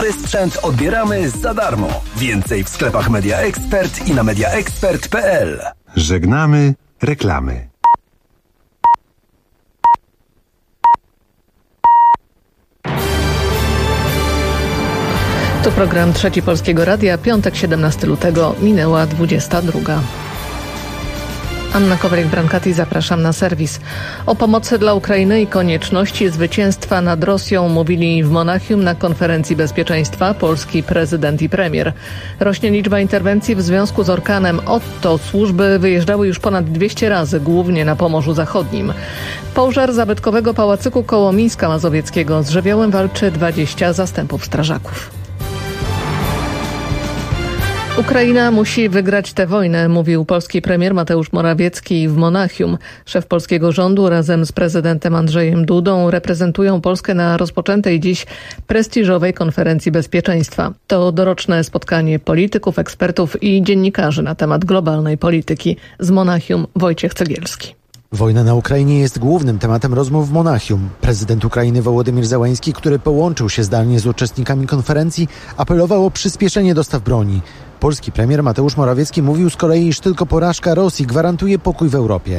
Stary sprzęt odbieramy za darmo. Więcej w sklepach Media Expert i na mediaexpert.pl. Żegnamy reklamy. To program Trzeci Polskiego Radia, piątek 17 lutego, minęła 22. Anna Kowalik-Brankati, zapraszam na serwis. O pomocy dla Ukrainy i konieczności zwycięstwa nad Rosją mówili w Monachium na konferencji bezpieczeństwa polski prezydent i premier. Rośnie liczba interwencji w związku z orkanem Otto. Służby wyjeżdżały już ponad 200 razy, głównie na Pomorzu Zachodnim. Pożar zabytkowego pałacyku koło Mińska Mazowieckiego. Z żywiołem walczy 20 zastępów strażaków. Ukraina musi wygrać tę wojnę, mówił polski premier Mateusz Morawiecki w Monachium. Szef polskiego rządu razem z prezydentem Andrzejem Dudą reprezentują Polskę na rozpoczętej dziś prestiżowej konferencji bezpieczeństwa. To doroczne spotkanie polityków, ekspertów i dziennikarzy na temat globalnej polityki. Z Monachium Wojciech Cegielski. Wojna na Ukrainie jest głównym tematem rozmów w Monachium. Prezydent Ukrainy Wołodymyr Zełański, który połączył się zdalnie z uczestnikami konferencji, apelował o przyspieszenie dostaw broni. Polski premier Mateusz Morawiecki mówił z kolei, iż tylko porażka Rosji gwarantuje pokój w Europie.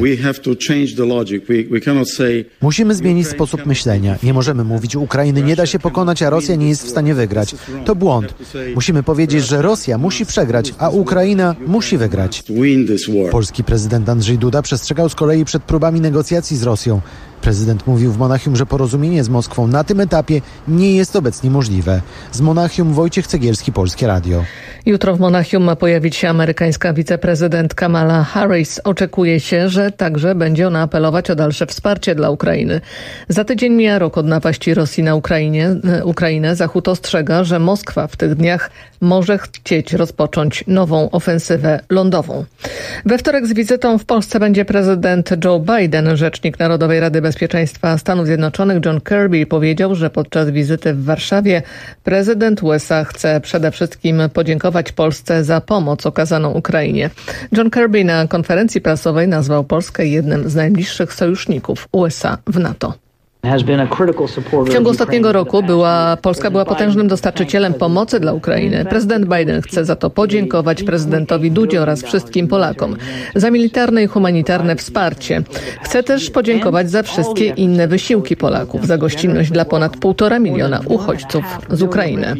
Musimy zmienić sposób myślenia. Nie możemy mówić, Ukrainy nie da się pokonać, a Rosja nie jest w stanie wygrać. To błąd. Musimy powiedzieć, że Rosja musi przegrać, a Ukraina musi wygrać. Polski prezydent Andrzej Duda przestrzegał z kolei przed próbami negocjacji z Rosją. Prezydent mówił w Monachium, że porozumienie z Moskwą na tym etapie nie jest obecnie możliwe. Z Monachium Wojciech Cegielski, Polskie Radio. Jutro w Monachium ma pojawić się amerykańska wiceprezydent Kamala Harris. Oczekuje się, że także będzie ona apelować o dalsze wsparcie dla Ukrainy. Za tydzień mija rok od napaści Rosji na Ukrainę. Zachód ostrzega, że Moskwa w tych dniach może chcieć rozpocząć nową ofensywę lądową. We wtorek z wizytą w Polsce będzie prezydent Joe Biden. Rzecznik Narodowej Rady Bezpieczeństwa Stanów Zjednoczonych John Kirby powiedział, że podczas wizyty w Warszawie prezydent USA chce przede wszystkim podziękować Polsce za pomoc okazaną Ukrainie. John Kirby na konferencji prasowej nazwał Polskę jednym z najbliższych sojuszników USA w NATO. W ciągu ostatniego roku Polska była potężnym dostarczycielem pomocy dla Ukrainy. Prezydent Biden chce za to podziękować prezydentowi Dudzie oraz wszystkim Polakom za militarne i humanitarne wsparcie. Chce też podziękować za wszystkie inne wysiłki Polaków, za gościnność dla ponad 1,5 miliona uchodźców z Ukrainy.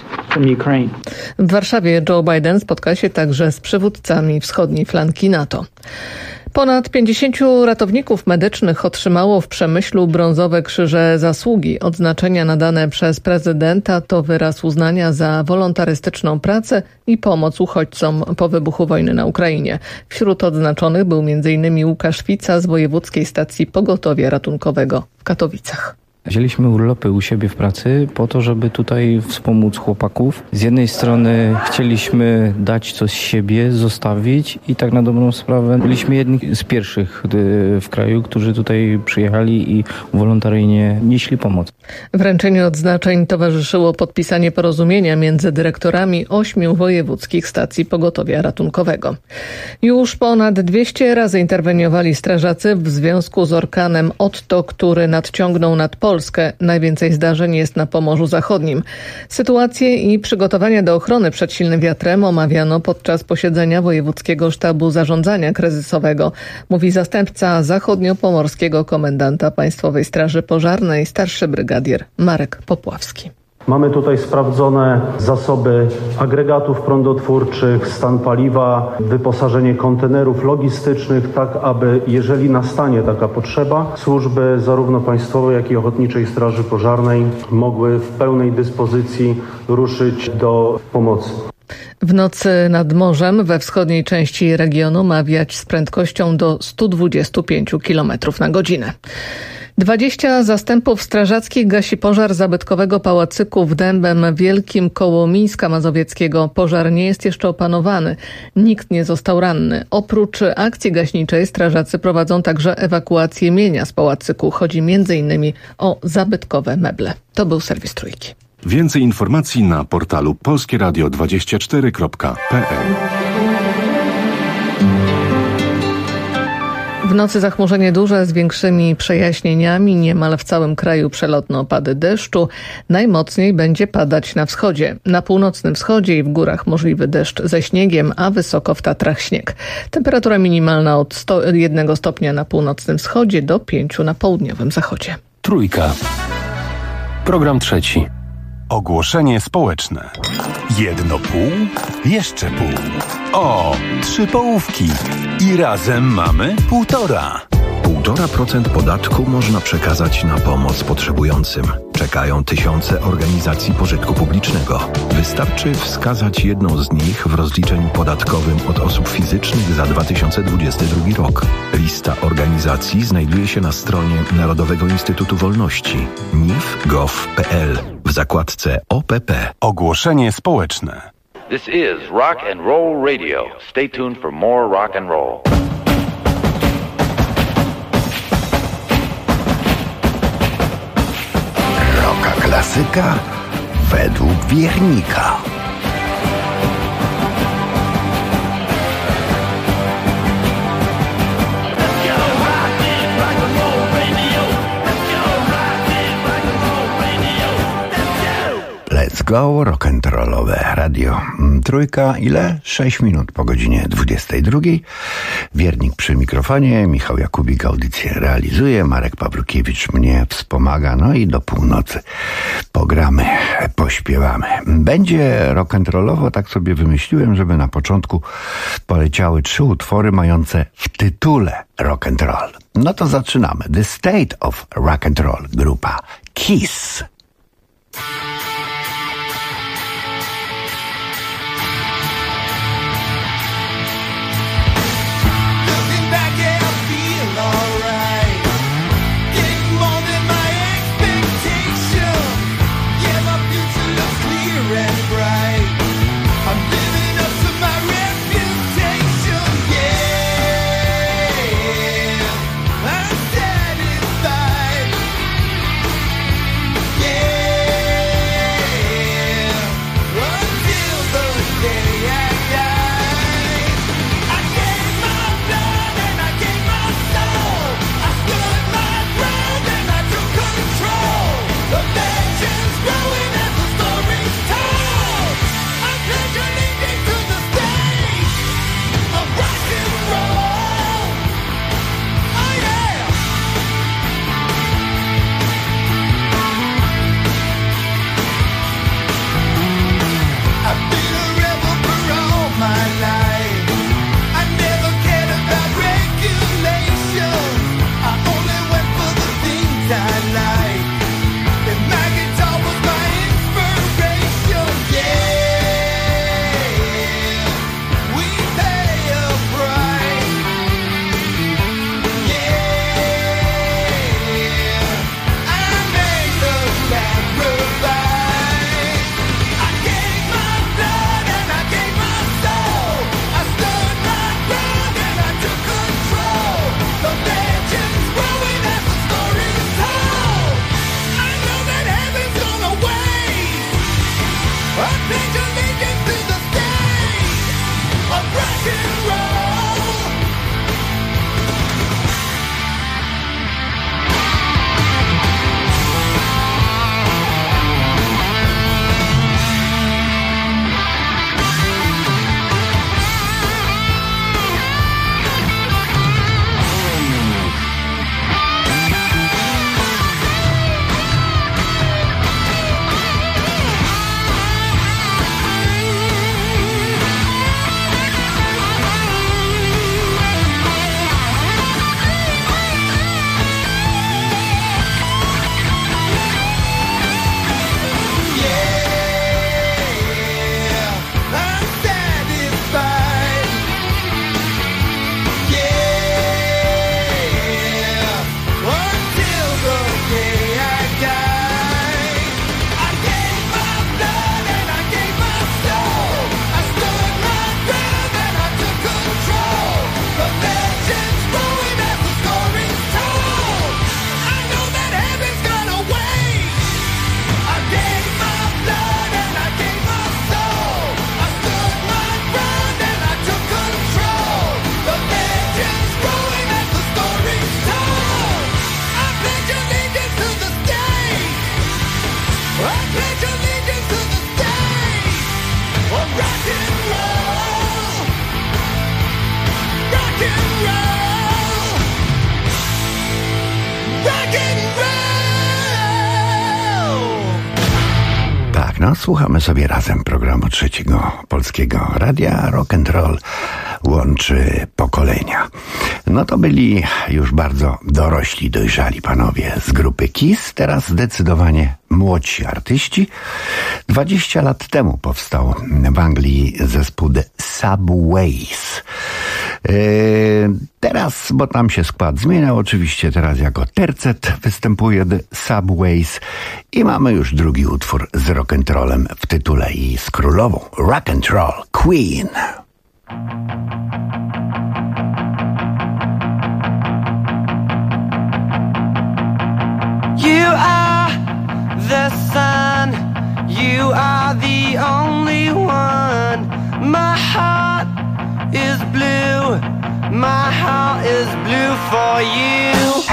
W Warszawie Joe Biden spotka się także z przywódcami wschodniej flanki NATO. Ponad 50 ratowników medycznych otrzymało w Przemyślu brązowe krzyże zasługi. Odznaczenia nadane przez prezydenta to wyraz uznania za wolontarystyczną pracę i pomoc uchodźcom po wybuchu wojny na Ukrainie. Wśród odznaczonych był m.in. Łukasz Fica z Wojewódzkiej Stacji Pogotowia Ratunkowego w Katowicach. Wzięliśmy urlopy u siebie w pracy po to, żeby tutaj wspomóc chłopaków. Z jednej strony chcieliśmy dać coś z siebie, zostawić i tak na dobrą sprawę byliśmy jedni z pierwszych w kraju, którzy tutaj przyjechali i wolontaryjnie nieśli pomoc. Wręczeniu odznaczeń towarzyszyło podpisanie porozumienia między dyrektorami 8 wojewódzkich stacji pogotowia ratunkowego. Już ponad 200 razy interweniowali strażacy w związku z orkanem Otto, który nadciągnął nad Polskę. Najwięcej zdarzeń jest na Pomorzu Zachodnim. Sytuację i przygotowania do ochrony przed silnym wiatrem omawiano podczas posiedzenia Wojewódzkiego Sztabu Zarządzania Kryzysowego, mówi zastępca zachodniopomorskiego komendanta Państwowej Straży Pożarnej, starszy brygadier Marek Popławski. Mamy tutaj sprawdzone zasoby agregatów prądotwórczych, stan paliwa, wyposażenie kontenerów logistycznych, tak aby jeżeli nastanie taka potrzeba, służby zarówno państwowej, jak i Ochotniczej Straży Pożarnej mogły w pełnej dyspozycji ruszyć do pomocy. W nocy nad morzem we wschodniej części regionu ma wiać z prędkością do 125 km na godzinę. 20 zastępów strażackich gasi pożar zabytkowego pałacyku w Dębem Wielkim koło Mińska Mazowieckiego. Pożar nie jest jeszcze opanowany. Nikt nie został ranny. Oprócz akcji gaśniczej strażacy prowadzą także ewakuację mienia z pałacyku. Chodzi m.in. o zabytkowe meble. To był serwis Trójki. Więcej informacji na portalu polskieradio24.pl. W nocy zachmurzenie duże z większymi przejaśnieniami, niemal w całym kraju przelotne opady deszczu. Najmocniej będzie padać na wschodzie. Na północnym wschodzie i w górach możliwy deszcz ze śniegiem, a wysoko w Tatrach śnieg. Temperatura minimalna od 1 stopnia na północnym wschodzie do 5 na południowym zachodzie. Trójka. Program trzeci. Ogłoszenie społeczne. 1,5? Jeszcze pół. O, 3 połówki. I razem mamy 1,5. 1,5% podatku można przekazać na pomoc potrzebującym. Czekają tysiące organizacji pożytku publicznego. Wystarczy wskazać jedną z nich w rozliczeniu podatkowym od osób fizycznych za 2022 rok. Lista organizacji znajduje się na stronie Narodowego Instytutu Wolności nif.gov.pl w zakładce OPP. Ogłoszenie społeczne. This is Rock and Roll Radio. Stay tuned for more rock and roll. Roka klasyka według wiernika. Let's go, rock'n'rollowe radio. Trójka, ile? 6 minut po godzinie 22. Wiernik przy mikrofonie, Michał Jakubik audycję realizuje, Marek Pawlukiewicz mnie wspomaga, no i do północy pogramy, pośpiewamy. Będzie rock'n'rollowo, tak sobie wymyśliłem, żeby na początku poleciały 3 utwory mające w tytule rock'n'roll. No to zaczynamy. The State of Rock'n'Roll, grupa Kiss. No, słuchamy sobie razem programu Trzeciego Polskiego Radia. Rock and roll łączy pokolenia. No to byli już bardzo dorośli, dojrzali panowie z grupy Kiss. Teraz zdecydowanie młodsi artyści. 20 lat temu powstał w Anglii zespół The Subways. Teraz, bo tam się skład zmieniał, oczywiście teraz jako tercet występuje The Subways i mamy już drugi utwór z rock'n'rollem w tytule i z królową rock'n'roll Queen. You are the sun, you are the only one. My heart is blue, my heart is blue for you.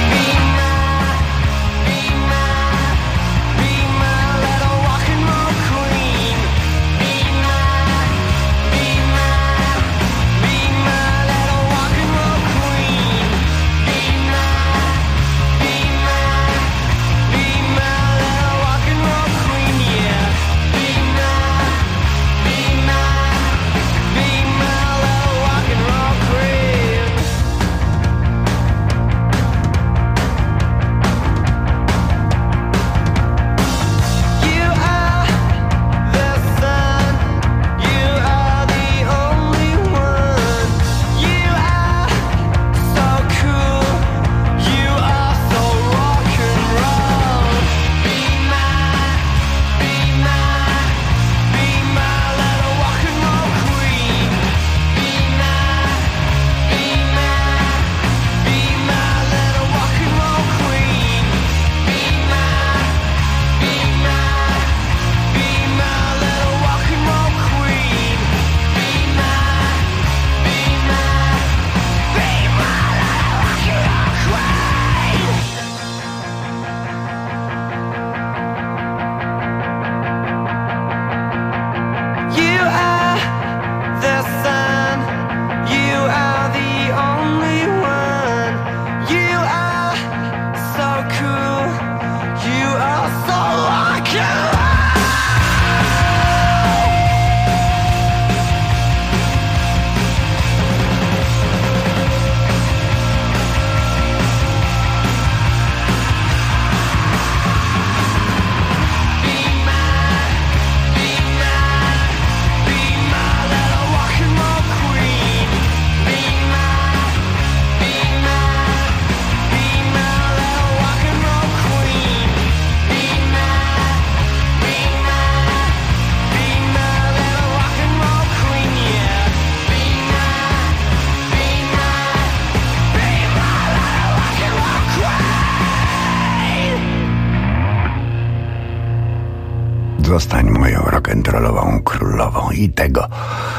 Zostań moją rock'n'rollową królową i tego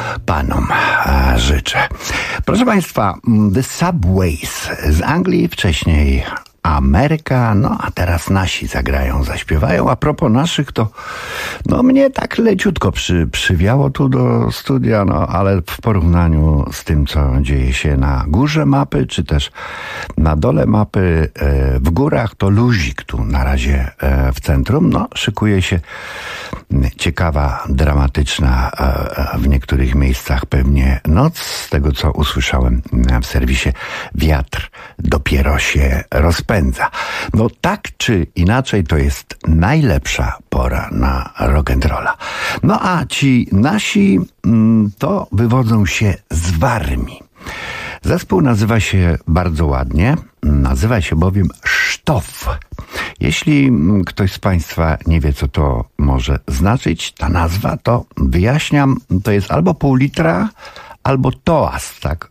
panom życzę. Proszę Państwa, The Subways z Anglii, wcześniej Ameryka, no a teraz nasi zagrają, zaśpiewają. A propos naszych, to no mnie tak leciutko przywiało tu do studia, no ale w porównaniu z tym, co dzieje się na górze mapy, czy też na dole mapy, w górach, to luzik tu na razie w centrum. No, szykuje się ciekawa, dramatyczna w niektórych miejscach pewnie noc. Z tego, co usłyszałem w serwisie, wiatr dopiero się rozpędza. No tak czy inaczej, to jest najlepsza pora na rock'n'rolla. No a ci nasi to wywodzą się z Warmii. Zespół nazywa się bardzo ładnie, nazywa się bowiem Sztof. Jeśli ktoś z Państwa nie wie, co to może znaczyć, ta nazwa, to wyjaśniam, to jest albo pół litra, albo toast, tak?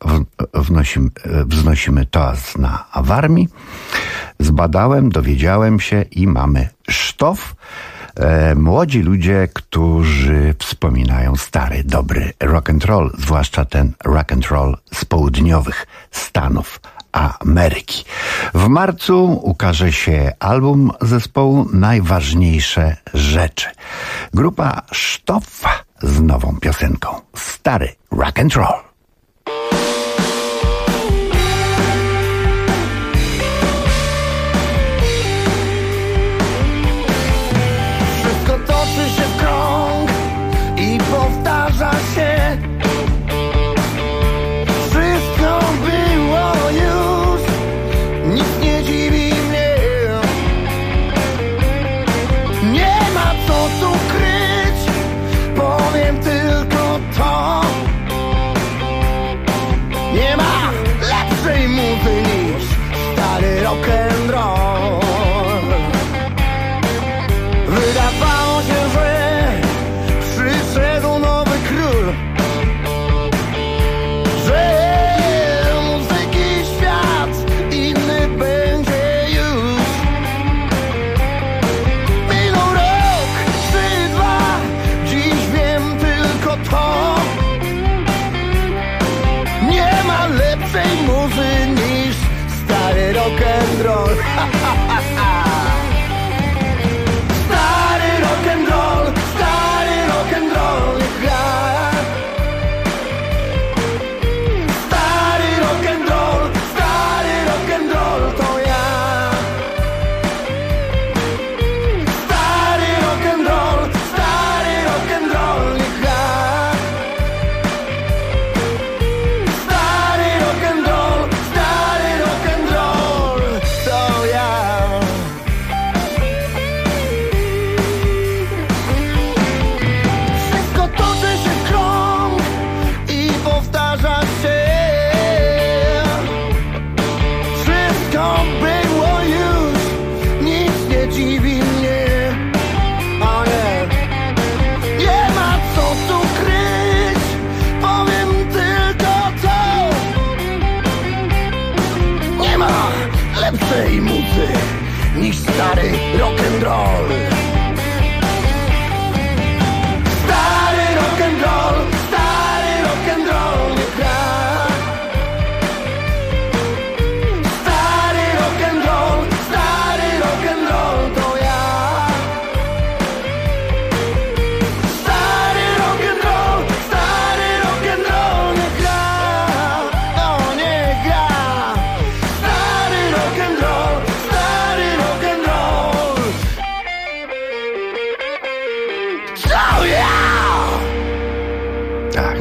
Wznosimy toast na Warmii. Zbadałem, dowiedziałem się i mamy Sztof. Młodzi ludzie, którzy wspominają stary, dobry rock'n'roll, zwłaszcza ten rock'n'roll z południowych Stanów Ameryki. W marcu ukaże się album zespołu Najważniejsze rzeczy. Grupa Sztof z nową piosenką Stary rock'n'roll. Wszystko toczy się w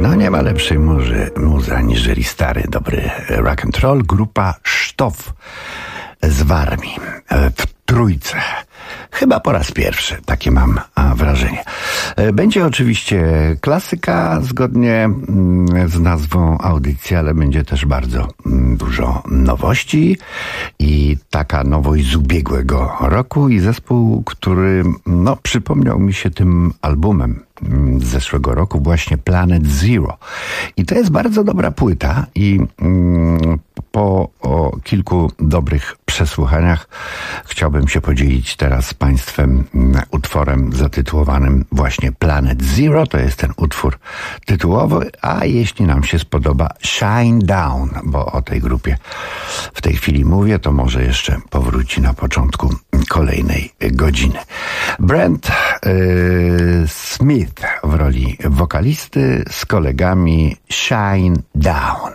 No nie ma lepszej muzy aniżeli stary, dobry rock and roll. Grupa Sztof z Warmii w Trójce. Chyba po raz pierwszy, takie mam wrażenie. Będzie oczywiście klasyka zgodnie z nazwą audycji, ale będzie też bardzo dużo nowości i taka nowość z ubiegłego roku i zespół, który przypomniał mi się tym albumem z zeszłego roku, właśnie Planet Zero. I to jest bardzo dobra płyta i po kilku dobrych przesłuchaniach chciałbym się podzielić teraz z Państwem utworem zatytułowanym właśnie Planet Zero. To jest ten utwór tytułowy, a jeśli nam się spodoba Shine Down, bo o tej grupie w tej chwili mówię, to może jeszcze powróci na początku kolejnej godziny. Brent Smith w roli wokalisty z kolegami Shine Down.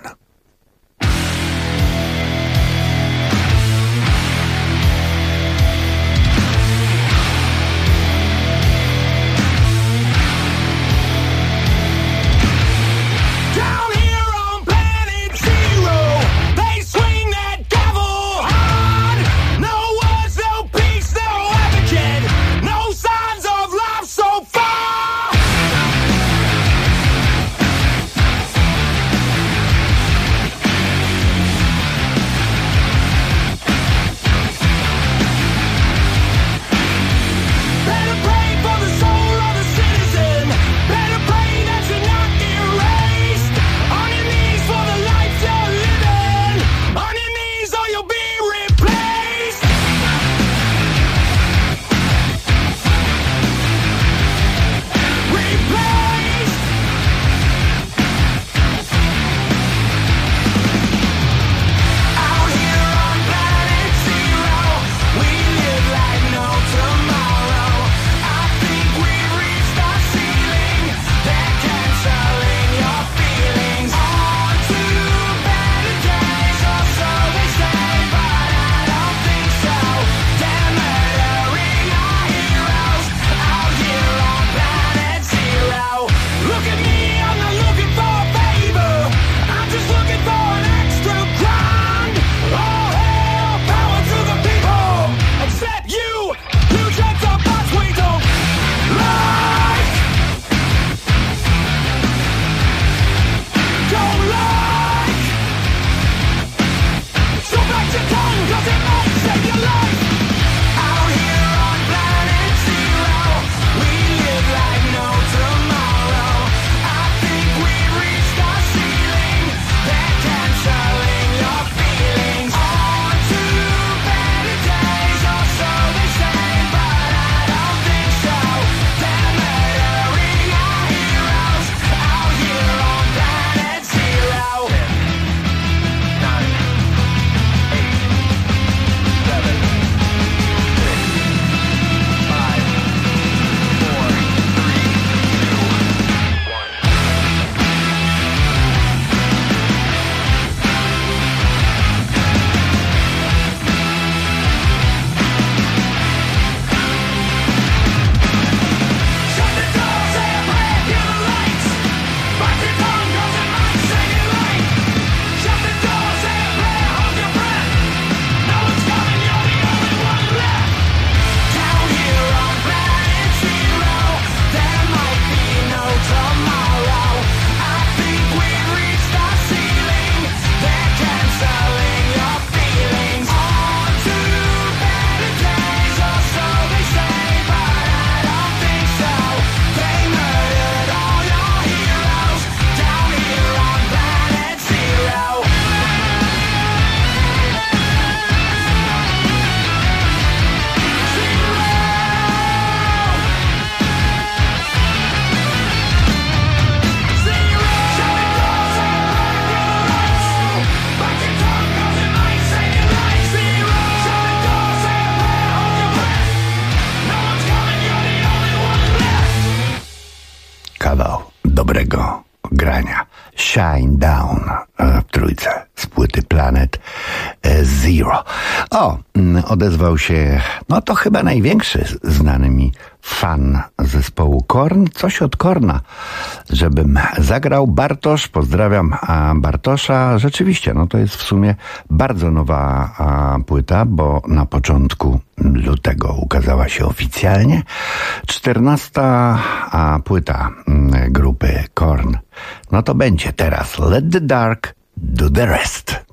Kawał dobrego grania. Shine Down w trójce z płyty Planet Zero. Odezwał się, no to chyba największy znany mi fan zespołu Korn, coś od Korna, żebym zagrał. Bartosz, pozdrawiam Bartosza. Rzeczywiście, no to jest w sumie bardzo nowa płyta, bo na początku lutego ukazała się oficjalnie 14. płyta grupy Korn. No to będzie teraz Let the Dark do the Rest.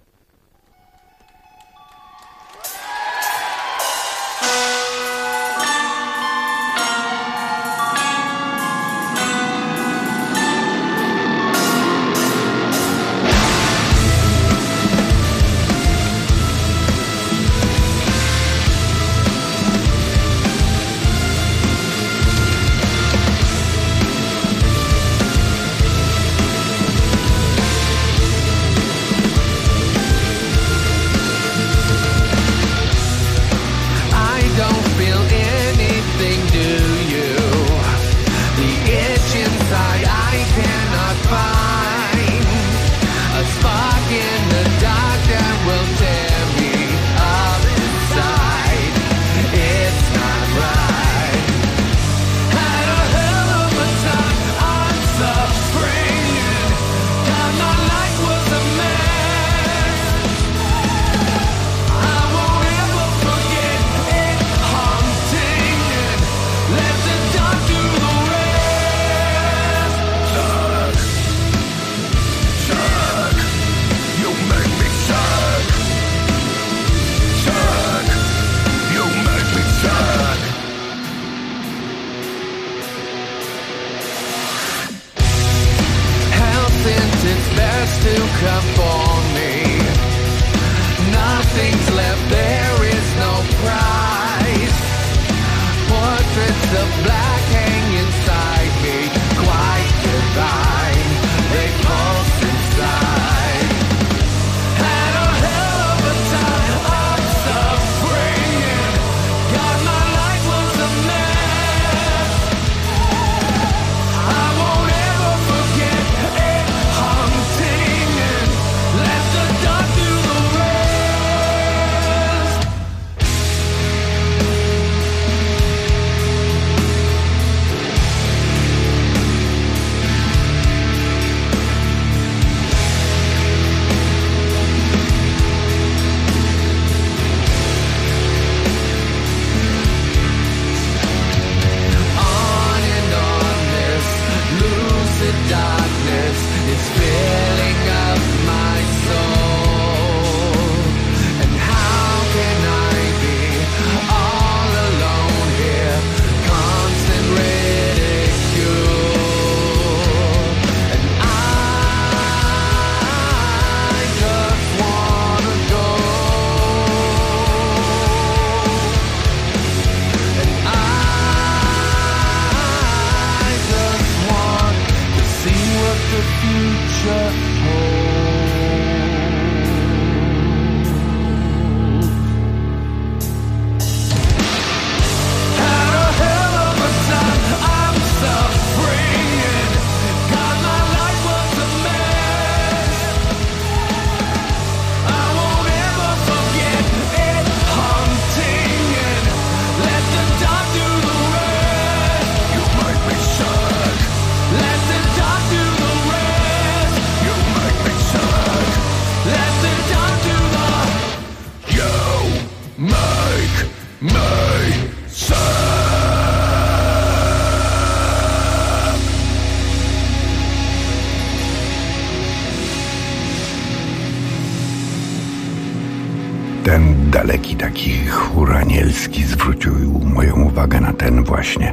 Ten daleki taki chór anielski zwrócił moją uwagę na ten właśnie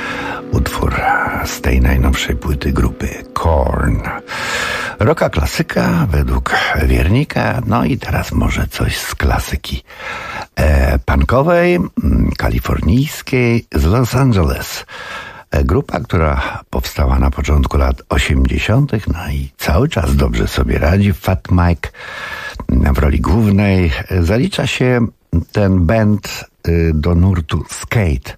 utwór z tej najnowszej płyty grupy Korn. Rocka klasyka według Wiernika, no i teraz może coś z klasyki punkowej, kalifornijskiej, z Los Angeles. Grupa, która powstała na początku lat 80., no i cały czas dobrze sobie radzi. Fat Mike w roli głównej. Zalicza się ten band do nurtu skate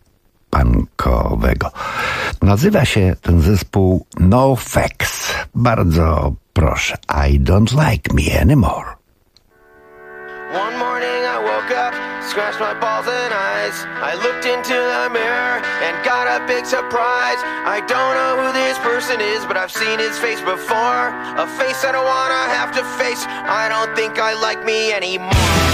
punkowego. Nazywa się ten zespół NoFX. Bardzo proszę. I don't like me anymore. One morning I woke up, scratched my balls and eyes. I looked into the mirror and got a big surprise. I don't know who this person is, but I've seen his face before. A face I don't wanna have to face. I don't think I like me anymore.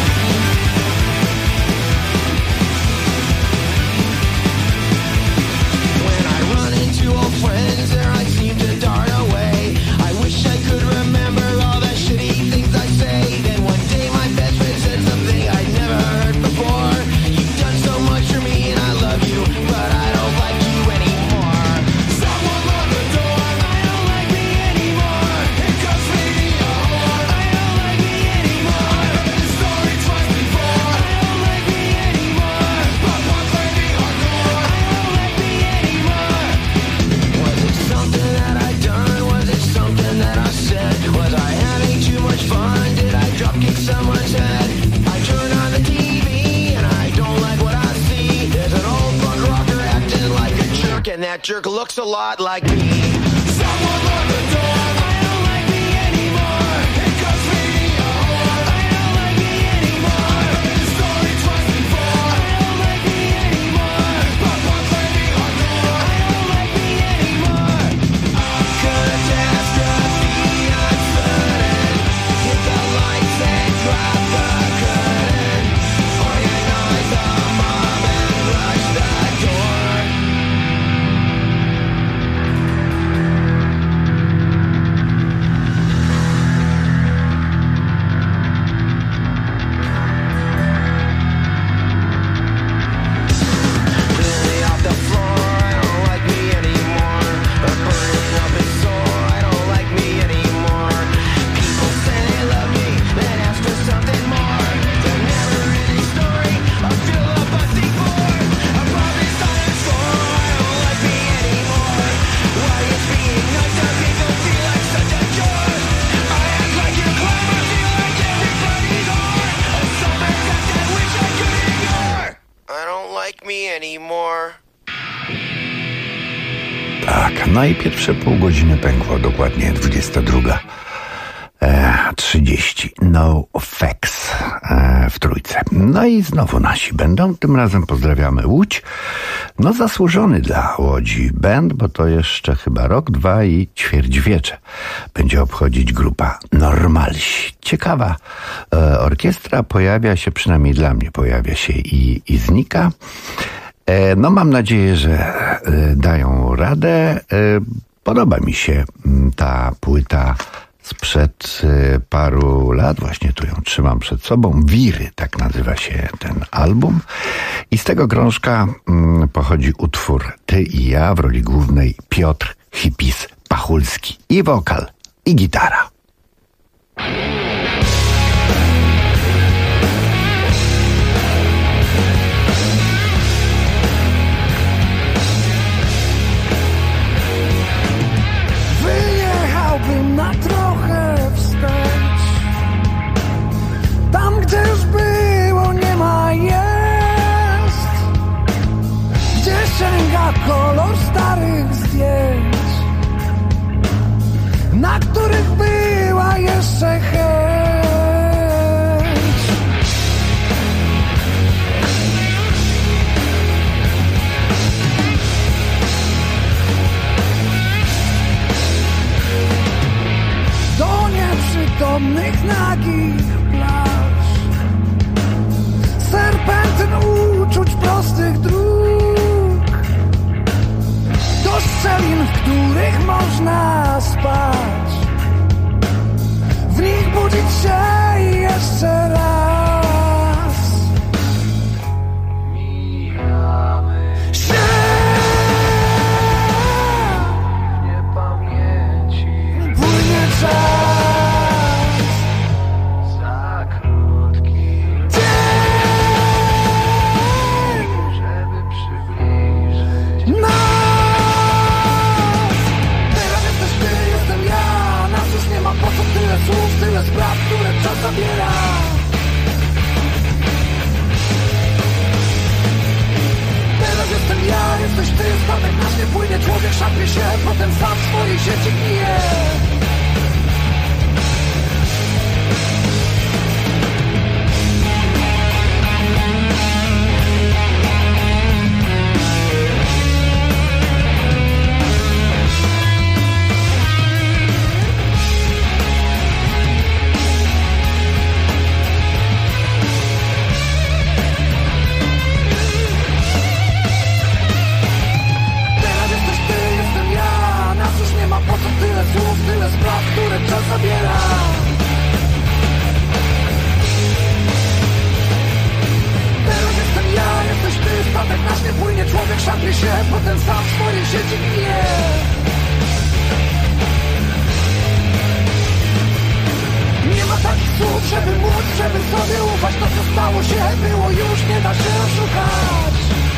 Old friends, there I seem to dart away. I wish I could remember all the shitty things I say. Then one day my best friend said something I'd never heard before. You've done so much for me and I love you, but I don't like you anymore. Someone locked the door, I don't like me anymore. It cost me a whore, I don't like me anymore. I've heard this story twice before, I don't like me anymore. But once I be hardcore, I don't like me anymore. Something that I done? Was it something that I said? Was I having too much fun? Did I drop kick someone's head? I turn on the TV and I don't like what I see. There's an old punk rocker acting like a jerk, and that jerk looks a lot like me. Someone lock the door, I don't like me anymore. It cost me a whore, I don't like me anymore. I've heard this story twice before, I don't like me anymore. But once I be hardcore, I don't like me anymore. Catastrophe uncertain. Hit the lights and drop the curtain. Organize a mob and rush the door. Clearly off the floor, I don't like me anymore. But burning up in sore, I don't like me anymore. People say they love me, then ask for something more. The never-ending story, I feel a busty bore. I'm probably silent for, I don't like me anymore. Why is being nice to people feel like such a chore? I act like you climb, I feel like everybody's whore. A summer cut that wish I could ignore. I don't like me anymore. Tak, no i pierwsze pół godziny pękło, dokładnie 22:30. No facts w Trójce. No i znowu nasi będą. Tym razem pozdrawiamy Łódź. No zasłużony dla Łodzi band, bo to jeszcze chyba rok, 2 i ćwierćwiecze będzie obchodzić grupa Normalsi. Ciekawa orkiestra pojawia się, przynajmniej dla mnie pojawia się i znika. No mam nadzieję, że dają radę. Podoba mi się ta płyta sprzed paru lat. Właśnie tu ją trzymam przed sobą. Wiry, tak nazywa się ten album. I z tego krążka pochodzi utwór Ty i ja, w roli głównej Piotr Hipis Pachulski. I wokal, i gitara. Wyjechałbym na trochę wstecz. Tam, gdzie już było, nie ma, jest. Gdzie sięga kolor starych zdjęć, na których była jeszcze chęć. Do nieprzytomnych nagich plaż, serpentyn uczuć prostych dróg, do szczelin, w których można spać, w nich budzić się jeszcze raz. Mijamy się w niepamięci, płynie czas, za krótki dzień, żeby przybliżyć nas. Teraz jesteś ty, jestem ja, nas już nie ma, po co tyle słów, tyle spraw, które czas zabiera. Teraz jestem ja, jesteś ty, statek nasz nie płynie, człowiek szarpie się, potem sam w swojej sieci gnije. szarpie się, potem sam w swojej sieci ginie. Nie ma takich słów, żeby móc, żeby sobie ufać. To co stało się, było już, nie da się oszukać.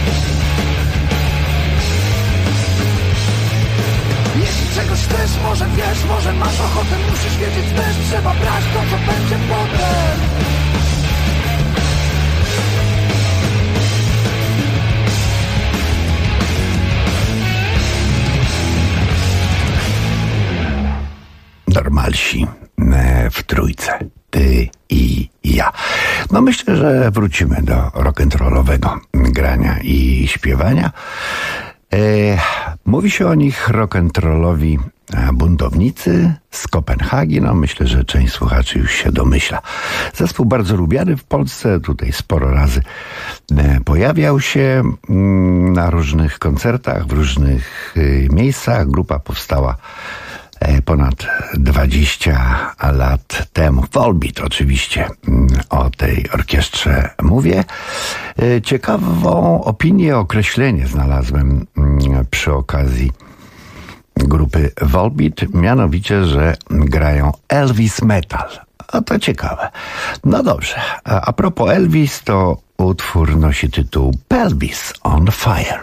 Jeśli czegoś chcesz, może wiesz, może masz ochotę, musisz wiedzieć też, trzeba brać to, co będzie potem. Normalsi w trójce. Ty i ja. No myślę, że wrócimy do rock'n'rollowego grania i śpiewania. Mówi się o nich rock'n'rollowi buntownicy z Kopenhagi. No myślę, że część słuchaczy już się domyśla. Zespół bardzo lubiany w Polsce. Tutaj sporo razy pojawiał się na różnych koncertach, w różnych miejscach. Grupa powstała ponad 20 lat temu. Volbeat oczywiście, o tej orkiestrze mówię. Ciekawą opinię, określenie znalazłem przy okazji grupy Volbeat, mianowicie, że grają Elvis Metal. A to ciekawe. No dobrze, a propos Elvis, to utwór nosi tytuł Pelvis on Fire.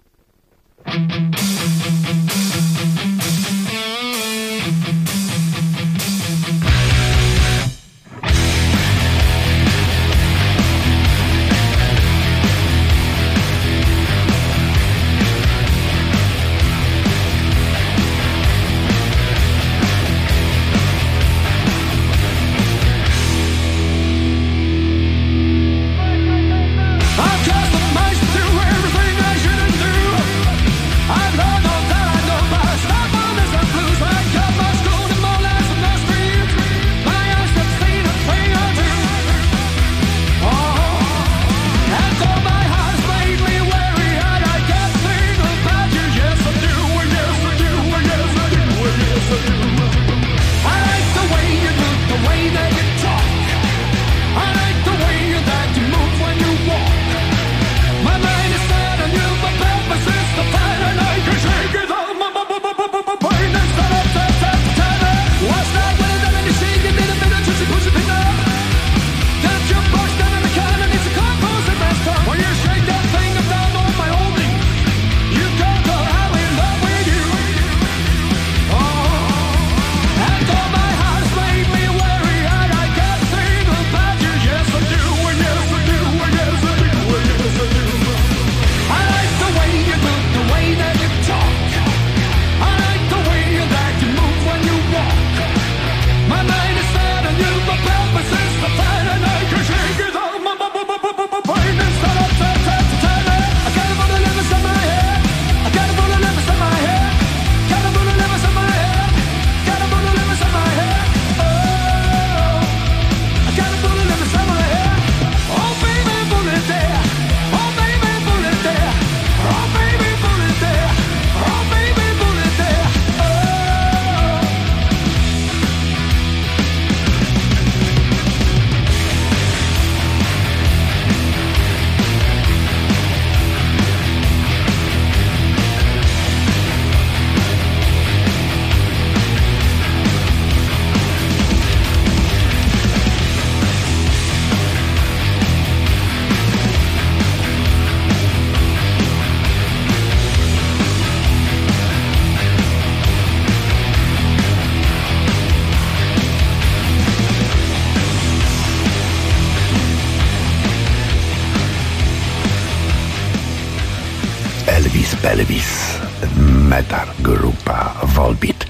Elvis Metal, grupa Volbeat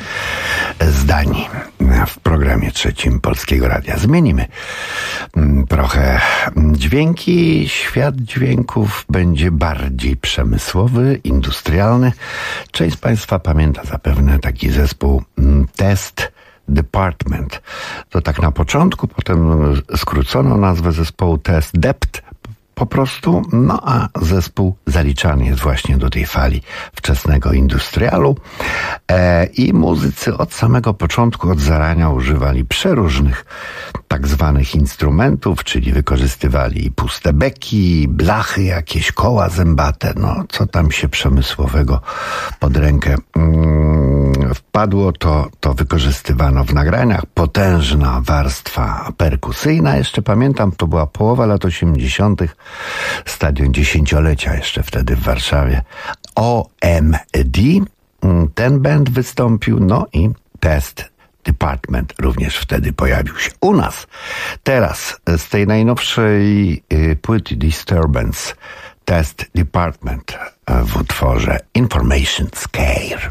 z Danii w programie trzecim Polskiego Radia. Zmienimy trochę dźwięki. Świat dźwięków będzie bardziej przemysłowy, industrialny. Część z Państwa pamięta zapewne taki zespół Test Department. To tak na początku, potem skrócono nazwę zespołu Test Depth po prostu, no a zespół zaliczany jest właśnie do tej fali wczesnego industrialu i muzycy od samego początku, od zarania używali przeróżnych tak zwanych instrumentów, czyli wykorzystywali puste beki, blachy, jakieś koła zębate, no co tam się przemysłowego pod rękę wpadło, to wykorzystywano w nagraniach. Potężna warstwa perkusyjna, jeszcze pamiętam, to była połowa lat 80., stadion 10-lecia jeszcze wtedy w Warszawie. OMD, ten band wystąpił, no i Test Department również wtedy pojawił się u nas. Teraz z tej najnowszej płyty Disturbance, Test Department w utworze Information Scare.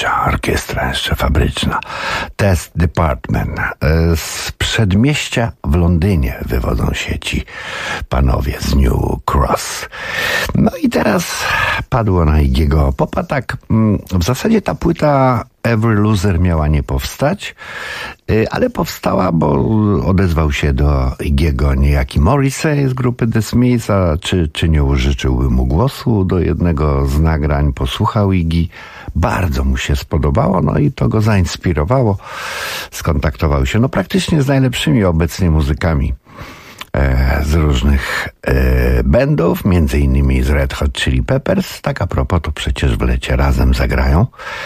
fabryczna, orkiestra jeszcze fabryczna. Test Department. Z przedmieścia w Londynie wywodzą się ci panowie z New Cross. No i teraz padło na Iggy'ego Popa. Tak, w zasadzie ta płyta Every Loser miała nie powstać, ale powstała, bo odezwał się do Iggy'ego niejaki Morrissey z grupy The Smiths, a czy nie użyczyłby mu głosu do jednego z nagrań. Posłuchał Iggy, bardzo mu się spodobało, no i to go zainspirowało. Skontaktował się praktycznie z najlepszymi obecnie muzykami z różnych bandów, między innymi z Red Hot Chili Peppers. Tak a propos, to przecież w lecie razem zagrają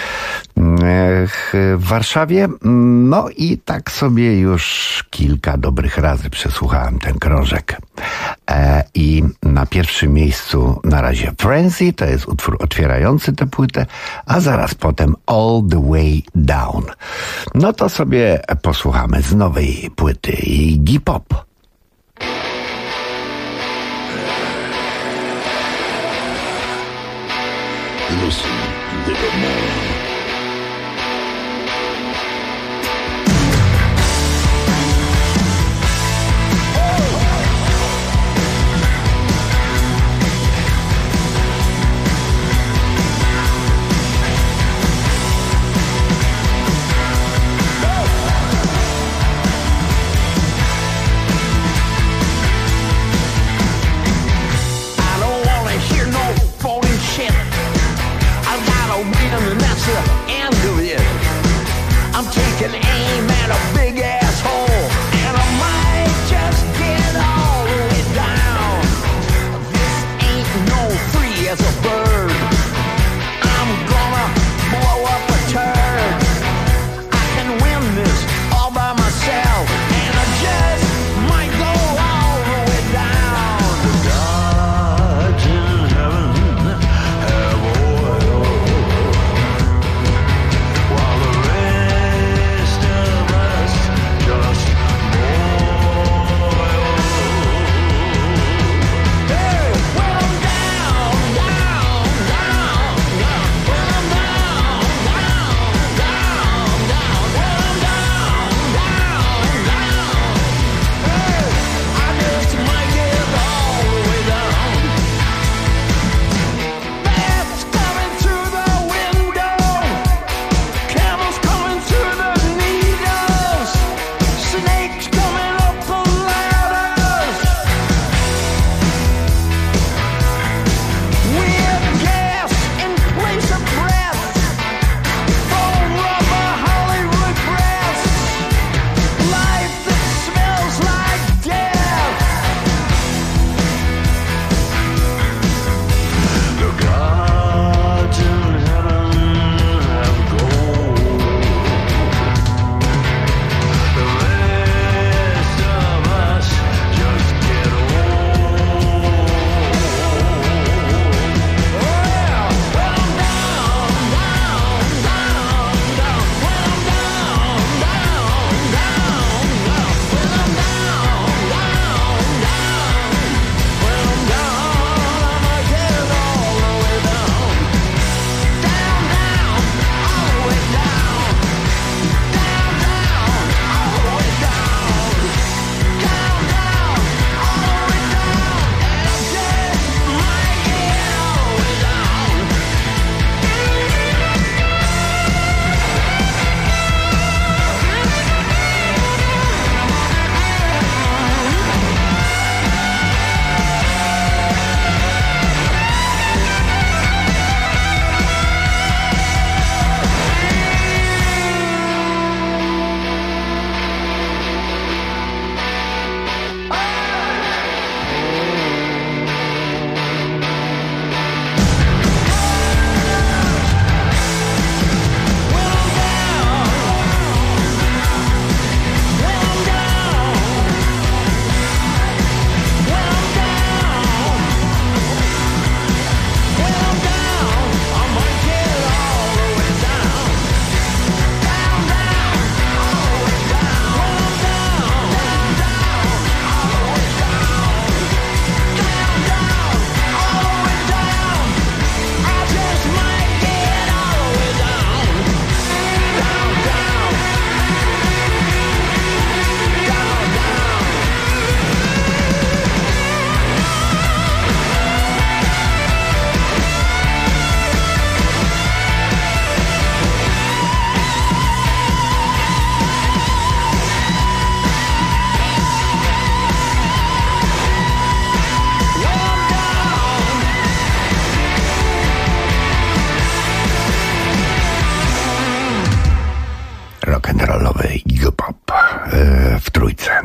w Warszawie. No i tak sobie już kilka dobrych razy przesłuchałem ten krążek. I na pierwszym miejscu na razie Frenzy, to jest utwór otwierający tę płytę, a zaraz potem All the Way Down. No to sobie posłuchamy z nowej płyty Iggy Pop. Listen, little man.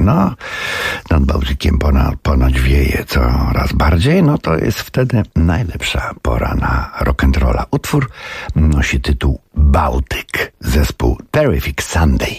No, nad Bałtykiem ponoć wieje coraz bardziej, no to jest wtedy najlepsza pora na rock'n'rolla. Utwór nosi tytuł Bałtyk, zespół Terrific Sunday.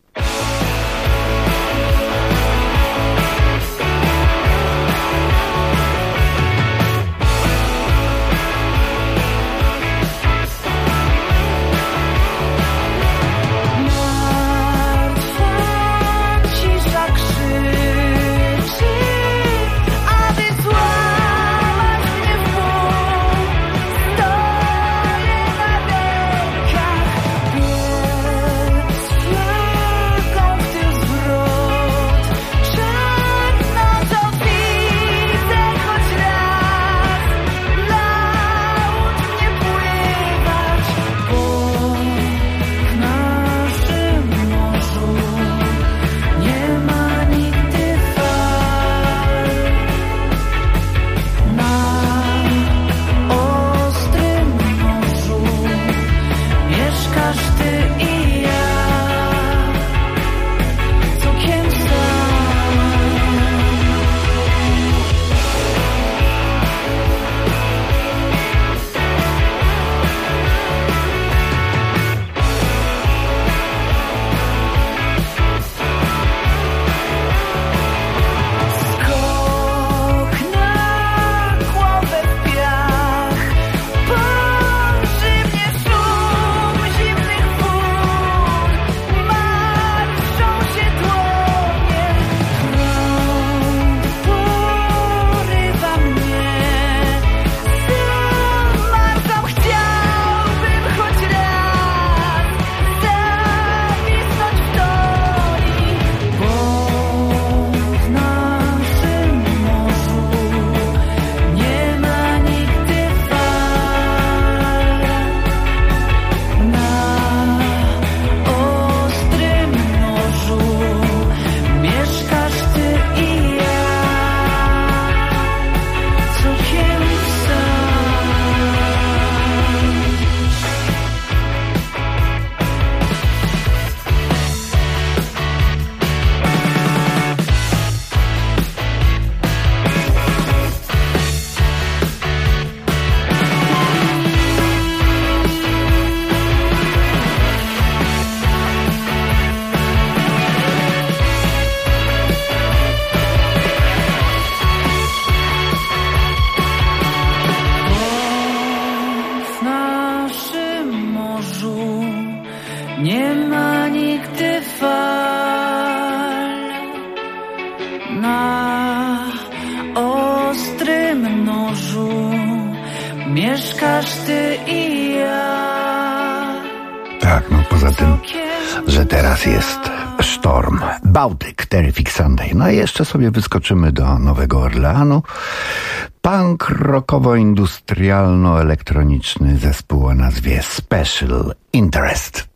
Nie ma nigdy fal na ostrym nożu. Mieszkasz ty i ja. Tak, no poza tym, że teraz jest sztorm. Bałtyk, Terrific Sunday. No i jeszcze sobie wyskoczymy do Nowego Orleanu. Punk rockowo-industrialno-elektroniczny zespół o nazwie Special Interest.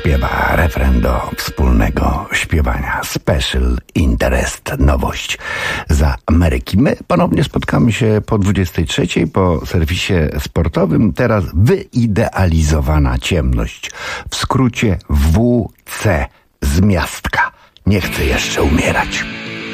śpiewa refren do wspólnego śpiewania. Special Interest, nowość z Ameryki. My ponownie spotkamy się po 23:00 po serwisie sportowym. Teraz wyidealizowana ciemność. W skrócie WC z miastka. Nie chcę jeszcze umierać.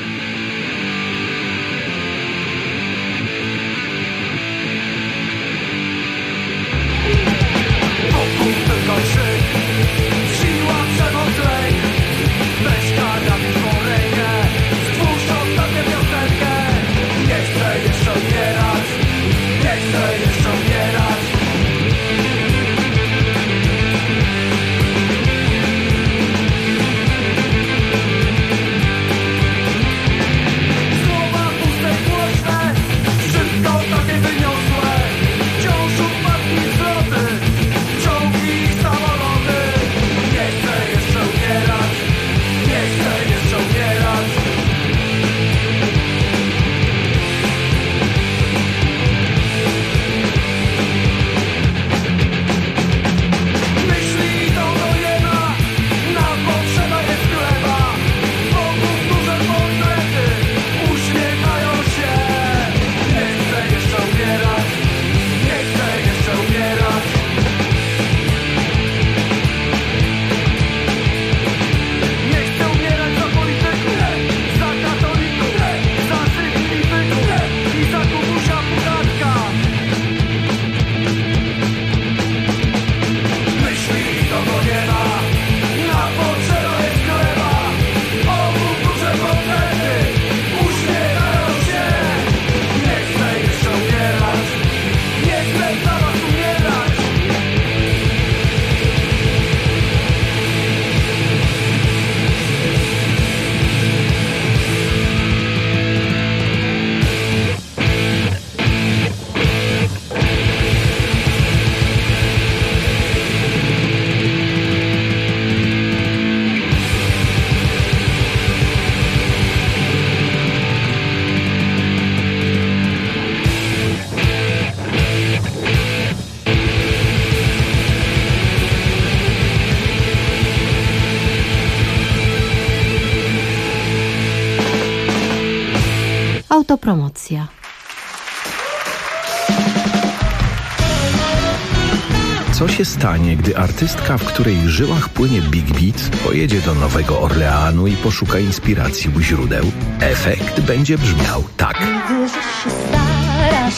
Autopromocja. Co się stanie, gdy artystka, w której żyłach płynie Big Beat, pojedzie do Nowego Orleanu i poszuka inspiracji u źródeł? Efekt będzie brzmiał tak. Widzę, że się starasz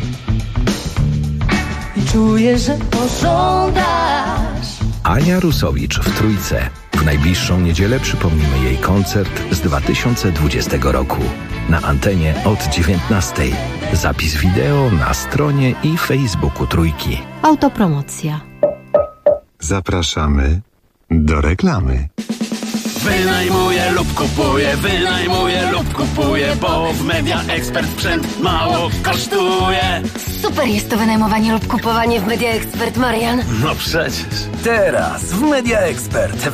i czuję, że pożądasz. Ania Rusowicz w Trójce. W najbliższą niedzielę przypomnimy jej koncert z 2020 roku. Na antenie od 19:00. Zapis wideo na stronie i Facebooku Trójki. Autopromocja. Zapraszamy do reklamy. Wynajmuję lub kupuję, bo w Media Expert sprzęt mało kosztuje. Super jest to wynajmowanie lub kupowanie w Media Expert, Marian. No przecież. Teraz w Media Expert